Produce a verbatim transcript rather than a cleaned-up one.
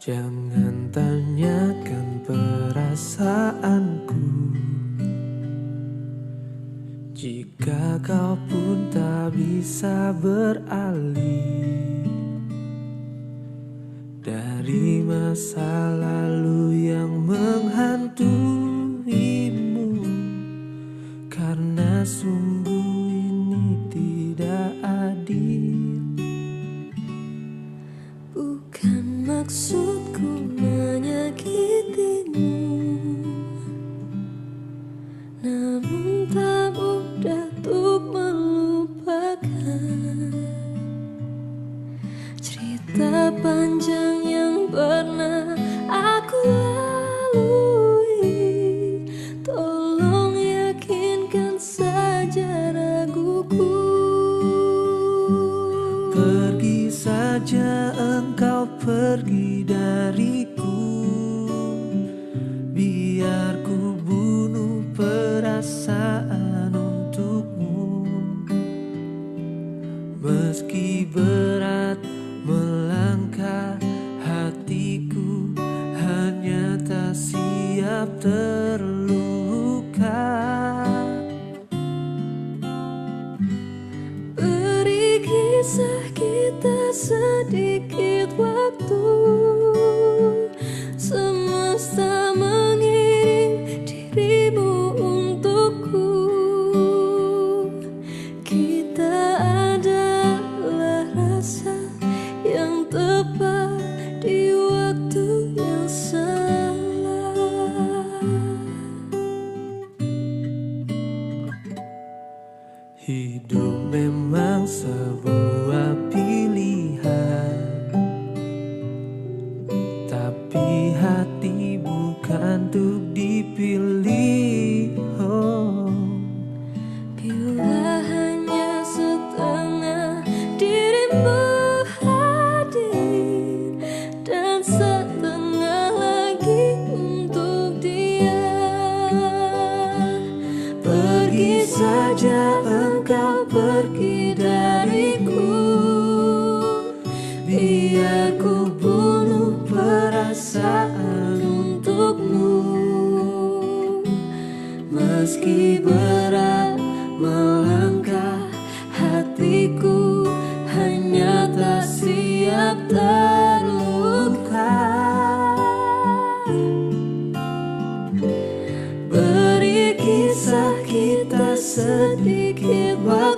Jangan tanyakan perasaanku, jika kau pun tak bisa beralih dari masa lalu yang menghantuimu. Karena sungguh ini tidak adil. Bukan maksudku menyakitimu, namun tak mudah untuk melupakan cerita panjang yang pernah aku lalui. Tolong yakinkan saja raguku. Pergi saja engkau, pergi dariku. Biar ku bunuh perasaan untukmu. Meski berat melangkah, hatiku hanya tak siap terluka. Beri kisah kita sedikit waktu, semesta mengirim dirimu untukku. Kita adalah rasa yang tepat di waktu yang salah. Hidup memang sebuah pilihan, tapi hati bukan untuk dipilih. Oh. Bila hanya setengah dirimu hadir dan setengah lagi untuk dia, Pergi saja engkau, pergi dariku. Biar ku bunuh perasaan untukmu. Meski berat melangkah, hatiku hanya tak siap terluka. Beri kisah kita sedikit waktu,